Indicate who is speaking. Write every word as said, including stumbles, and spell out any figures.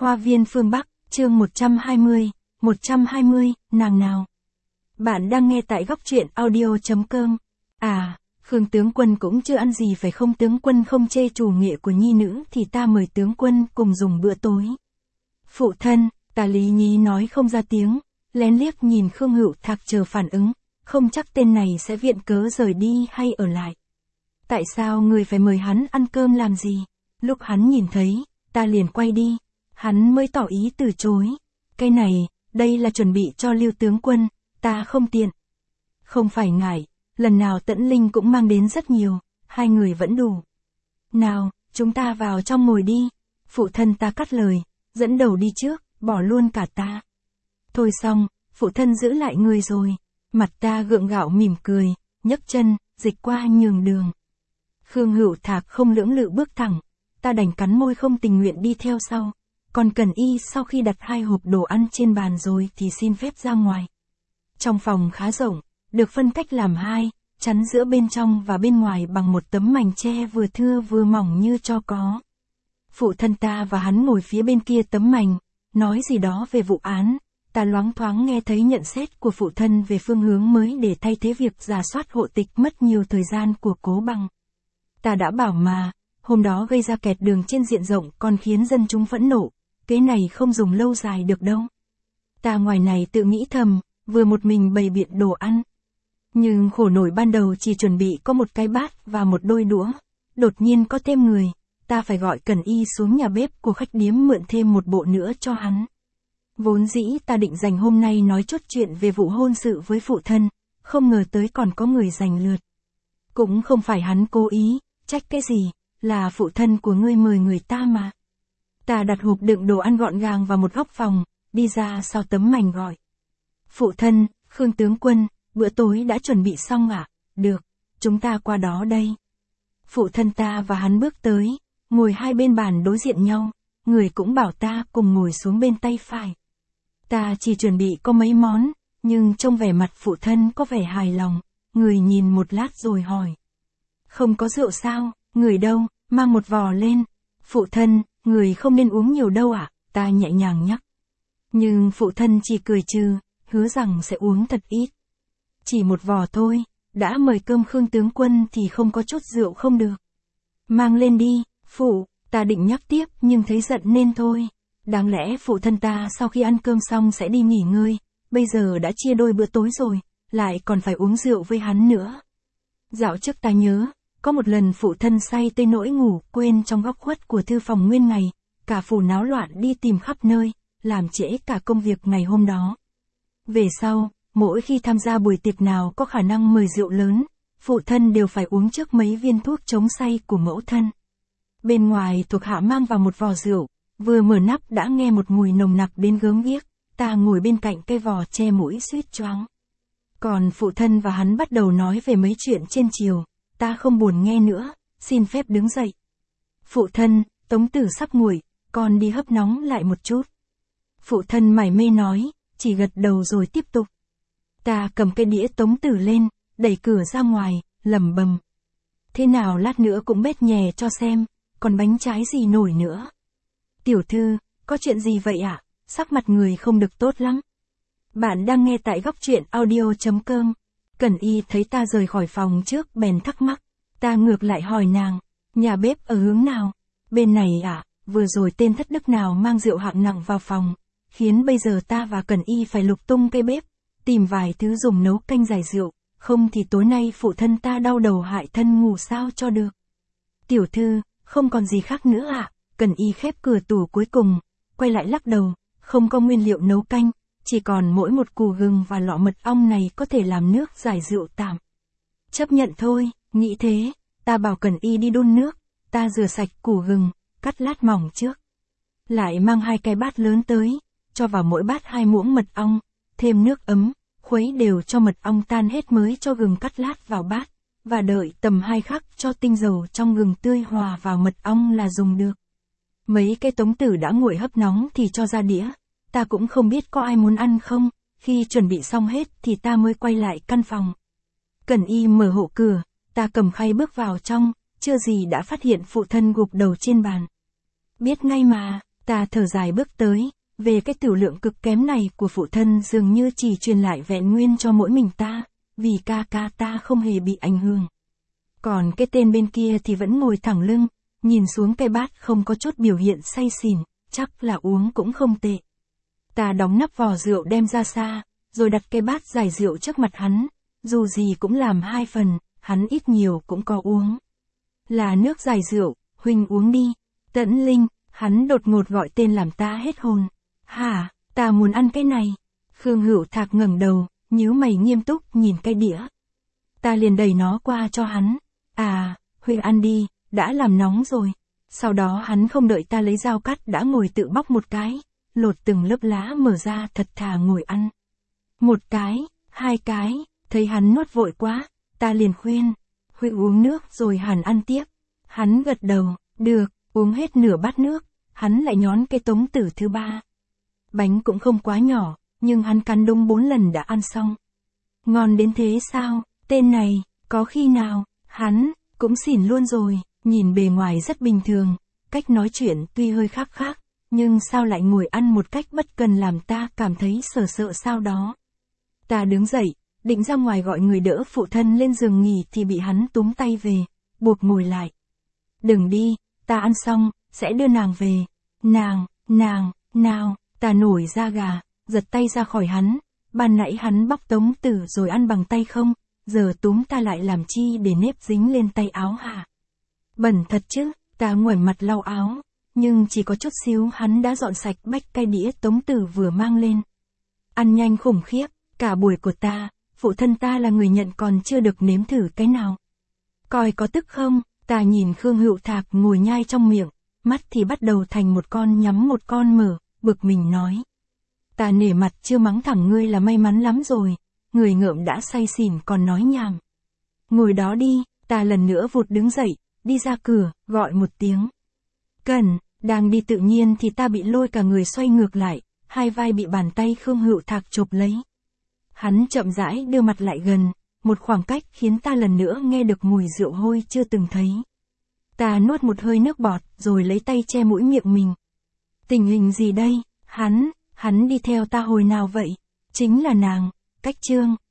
Speaker 1: Hoa viên phương Bắc, chương một trăm hai mươi, một trăm hai mươi, nàng nào. Bạn đang nghe tại góc truyện audio.com. À, Khương tướng quân cũng chưa ăn gì phải không? Tướng quân không chê chủ nghệ của nhi nữ thì ta mời tướng quân cùng dùng bữa tối. Phụ thân, Tả Lý Nhí nói không ra tiếng, lén liếc nhìn Khương Hữu Thạc chờ phản ứng, không chắc tên này sẽ viện cớ rời đi hay ở lại. Tại sao người phải mời hắn ăn cơm làm gì? Lúc hắn nhìn thấy, ta liền quay đi, hắn mới tỏ ý từ chối. Cái này, đây là chuẩn bị cho Lưu tướng quân, ta không tiện. Không phải ngại, lần nào Tẫn Linh cũng mang đến rất nhiều, hai người vẫn đủ. Nào, chúng ta vào trong ngồi đi. Phụ thân ta cắt lời, dẫn đầu đi trước, bỏ luôn cả ta. Thôi xong, phụ thân giữ lại người rồi. Mặt ta gượng gạo mỉm cười, nhấc chân, dịch qua nhường đường. Khương Hữu Thạc không lưỡng lự bước thẳng, ta đành cắn môi không tình nguyện đi theo sau. Còn Cần Y sau khi đặt hai hộp đồ ăn trên bàn rồi thì xin phép ra ngoài. Trong phòng khá rộng, được phân cách làm hai, chắn giữa bên trong và bên ngoài bằng một tấm mành tre vừa thưa vừa mỏng như cho có. Phụ thân ta và hắn ngồi phía bên kia tấm mành, nói gì đó về vụ án. Ta loáng thoáng nghe thấy nhận xét của phụ thân về phương hướng mới để thay thế việc rà soát hộ tịch mất nhiều thời gian của Cố Bằng. Ta đã bảo mà, hôm đó gây ra kẹt đường trên diện rộng còn khiến dân chúng phẫn nộ, cái này không dùng lâu dài được đâu. Ta ngoài này tự nghĩ thầm, vừa một mình bày biện đồ ăn. Nhưng khổ nổi ban đầu chỉ chuẩn bị có một cái bát và một đôi đũa, đột nhiên có thêm người, ta phải gọi Cần Y xuống nhà bếp của khách điếm mượn thêm một bộ nữa cho hắn. Vốn dĩ ta định dành hôm nay nói chốt chuyện về vụ hôn sự với phụ thân, không ngờ tới còn có người giành lượt. Cũng không phải hắn cố ý, trách cái gì, là phụ thân của ngươi mời người ta mà. Ta đặt hộp đựng đồ ăn gọn gàng vào một góc phòng, đi ra sau tấm mành gọi. Phụ thân, Khương tướng quân, bữa tối đã chuẩn bị xong ạ? À? Được, chúng ta qua đó đây. Phụ thân ta và hắn bước tới, ngồi hai bên bàn đối diện nhau, người cũng bảo ta cùng ngồi xuống bên tay phải. Ta chỉ chuẩn bị có mấy món, nhưng trông vẻ mặt phụ thân có vẻ hài lòng, người nhìn một lát rồi hỏi. Không có rượu sao, người đâu, mang một vò lên. Phụ thân, người không nên uống nhiều đâu ạ, à? Ta nhẹ nhàng nhắc. Nhưng phụ thân chỉ cười trừ, hứa rằng sẽ uống thật ít. Chỉ một vò thôi, đã mời cơm Khương tướng quân thì không có chút rượu không được. Mang lên đi, phụ, ta định nhắc tiếp nhưng thấy giận nên thôi. Đáng lẽ phụ thân ta sau khi ăn cơm xong sẽ đi nghỉ ngơi, bây giờ đã chia đôi bữa tối rồi, lại còn phải uống rượu với hắn nữa. Dạo trước ta nhớ, có một lần phụ thân say tới nỗi ngủ quên trong góc khuất của thư phòng nguyên ngày, cả phủ náo loạn đi tìm khắp nơi, làm trễ cả công việc ngày hôm đó. Về sau, mỗi khi tham gia buổi tiệc nào có khả năng mời rượu lớn, phụ thân đều phải uống trước mấy viên thuốc chống say của mẫu thân. Bên ngoài thuộc hạ mang vào một vò rượu, vừa mở nắp đã nghe một mùi nồng nặc đến gớm ghiếc, ta ngồi bên cạnh cây vò che mũi suýt choáng. Còn phụ thân và hắn bắt đầu nói về mấy chuyện trên chiều, ta không buồn nghe nữa, xin phép đứng dậy. Phụ thân, Tống Tử sắp nguội, con đi hấp nóng lại một chút. Phụ thân mải mê nói, chỉ gật đầu rồi tiếp tục. Ta cầm cái đĩa Tống Tử lên, đẩy cửa ra ngoài, lẩm bẩm. Thế nào lát nữa cũng bết nhè cho xem, còn bánh trái gì nổi nữa. Tiểu thư, có chuyện gì vậy ạ? À? Sắc mặt người không được tốt lắm. Bạn đang nghe tại góc truyện audio.com. Cần Y thấy ta rời khỏi phòng trước bèn thắc mắc. Ta ngược lại hỏi nàng, nhà bếp ở hướng nào? Bên này ạ, à? Vừa rồi tên thất đức nào mang rượu hạng nặng vào phòng, khiến bây giờ ta và Cần Y phải lục tung cây bếp, tìm vài thứ dùng nấu canh giải rượu, không thì tối nay phụ thân ta đau đầu hại thân ngủ sao cho được. Tiểu thư, không còn gì khác nữa ạ? À? Cần Y khép cửa tủ cuối cùng, quay lại lắc đầu, không có nguyên liệu nấu canh, chỉ còn mỗi một củ gừng và lọ mật ong này có thể làm nước giải rượu tạm. Chấp nhận thôi, nghĩ thế, ta bảo Cần Y đi đun nước, ta rửa sạch củ gừng, cắt lát mỏng trước. Lại mang hai cái bát lớn tới, cho vào mỗi bát hai muỗng mật ong, thêm nước ấm, khuấy đều cho mật ong tan hết mới cho gừng cắt lát vào bát, và đợi tầm hai khắc cho tinh dầu trong gừng tươi hòa vào mật ong là dùng được. Mấy cái Tống Tử đã nguội hấp nóng thì cho ra đĩa, ta cũng không biết có ai muốn ăn không, khi chuẩn bị xong hết thì ta mới quay lại căn phòng. Cần Y mở hộ cửa, ta cầm khay bước vào trong, chưa gì đã phát hiện phụ thân gục đầu trên bàn. Biết ngay mà, Ta thở dài bước tới, về cái tiểu lượng cực kém này của phụ thân dường như chỉ truyền lại vẹn nguyên cho mỗi mình ta, vì ca ca ta không hề bị ảnh hưởng. Còn cái tên bên kia thì vẫn ngồi thẳng lưng, nhìn xuống cái bát không có chút biểu hiện say xỉn, chắc là uống cũng không tệ. Ta đóng nắp vò rượu đem ra xa, rồi đặt cái bát giải rượu trước mặt hắn, dù gì cũng làm hai phần, hắn ít nhiều cũng có uống. Là nước giải rượu, huynh uống đi. Tẫn Linh, hắn đột ngột gọi tên làm ta hết hồn. Hả, ta muốn ăn cái này. Khương Hữu Thạc ngẩng đầu, nhíu mày nghiêm túc nhìn cái đĩa. Ta liền đẩy nó qua cho hắn. À, huynh ăn đi, đã làm nóng rồi. Sau đó hắn không đợi ta lấy dao cắt đã ngồi tự bóc một cái, lột từng lớp lá mở ra thật thà ngồi ăn. Một cái, hai cái, thấy hắn nuốt vội quá, ta liền khuyên. Huynh uống nước rồi hẳn ăn tiếp. Hắn gật đầu, được, uống hết nửa bát nước, hắn lại nhón cái tống tử thứ ba. Bánh cũng không quá nhỏ, nhưng hắn cắn đúng bốn lần đã ăn xong. Ngon đến thế sao, tên này, có khi nào, hắn, cũng xỉn luôn rồi, nhìn bề ngoài rất bình thường, cách nói chuyện tuy hơi khác khác, nhưng sao lại ngồi ăn một cách bất cần làm ta cảm thấy sợ sợ sao đó. Ta đứng dậy, định ra ngoài gọi người đỡ phụ thân lên giường nghỉ thì bị hắn túm tay về, buộc ngồi lại. Đừng đi, ta ăn xong, sẽ đưa nàng về. Nàng, nàng, nào, ta nổi da gà, giật tay ra khỏi hắn, ban nãy hắn bóc tống tử rồi ăn bằng tay không, giờ túm ta lại làm chi để nếp dính lên tay áo hả? Bẩn thật chứ, ta ngoảnh mặt lau áo, nhưng chỉ có chút xíu hắn đã dọn sạch bách cái đĩa tống tử vừa mang lên. Ăn nhanh khủng khiếp, cả buổi của ta, phụ thân ta là người nhận còn chưa được nếm thử cái nào. Coi có tức không, ta nhìn Khương Hữu Thạc ngồi nhai trong miệng, mắt thì bắt đầu thành một con nhắm một con mở, bực mình nói. Ta nể mặt chưa mắng thẳng ngươi là may mắn lắm rồi, người ngợm đã say xỉn còn nói nhảm. Ngồi đó đi, ta lần nữa vụt đứng dậy, đi ra cửa, gọi một tiếng. Cần, đang đi tự nhiên thì ta bị lôi cả người xoay ngược lại, hai vai bị bàn tay Khương Hữu Thạc chộp lấy. Hắn chậm rãi đưa mặt lại gần, một khoảng cách khiến ta lần nữa nghe được mùi rượu hôi chưa từng thấy. Ta nuốt một hơi nước bọt rồi lấy tay che mũi miệng mình. Tình hình gì đây, hắn, hắn đi theo ta hồi nào vậy? Chính là nàng, Cách Trương,